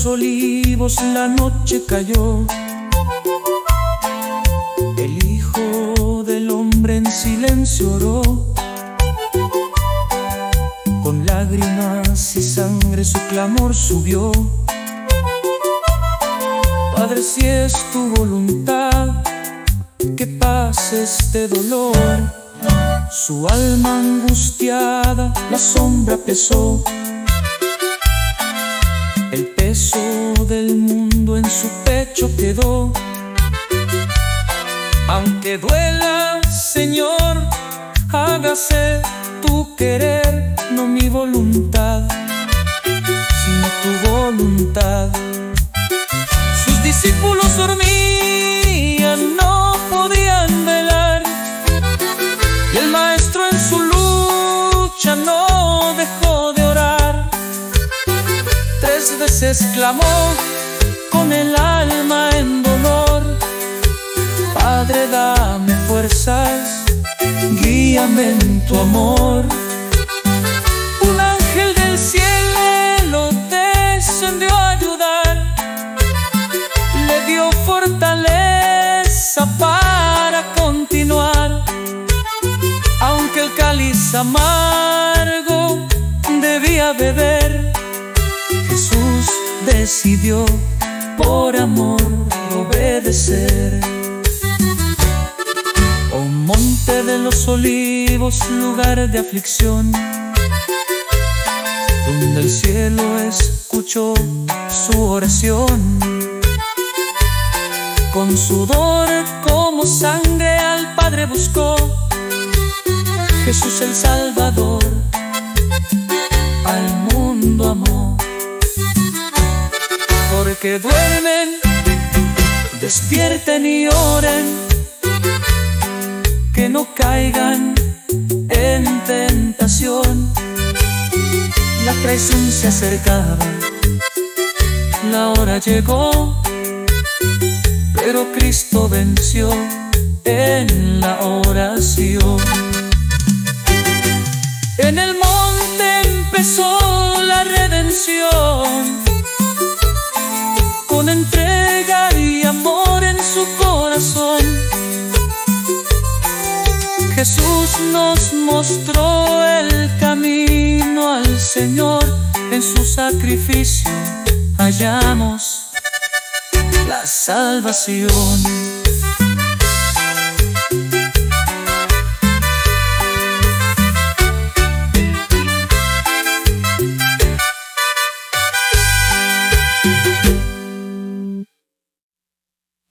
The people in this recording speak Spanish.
Olivos la noche cayó. El Hijo del Hombre en silencio oró. Con lágrimas y sangre su clamor subió. Padre, si es tu voluntad que pase este dolor. Su alma angustiada la sombra pesó. El peso del mundo en su pecho quedó. Aunque duela, Señor, hágase tu querer, no mi voluntad, sino tu voluntad. Sus discípulos dormían, no podían velar, y el Maestro en su lucha no dejó de orar. 3 veces clamó con el alma en dolor: Padre, dame fuerzas, guíame en tu amor. Un ángel del cielo descendió a ayudar, le dio fortaleza para continuar. Aunque el cáliz amargo debía beber, Jesús decidió por amor obedecer. Oh monte de los olivos, lugar de aflicción, donde el cielo escuchó su oración. Con sudor como sangre al Padre buscó. Jesús el Salvador al mundo amó. Porque duermen, despierten y oren, que no caigan en tentación. La traición se acercaba, la hora llegó, pero Cristo venció en la oración. En el monte empezó la redención, con entrega y amor en su corazón. Jesús nos mostró el camino al Señor. En su sacrificio hallamos la salvación.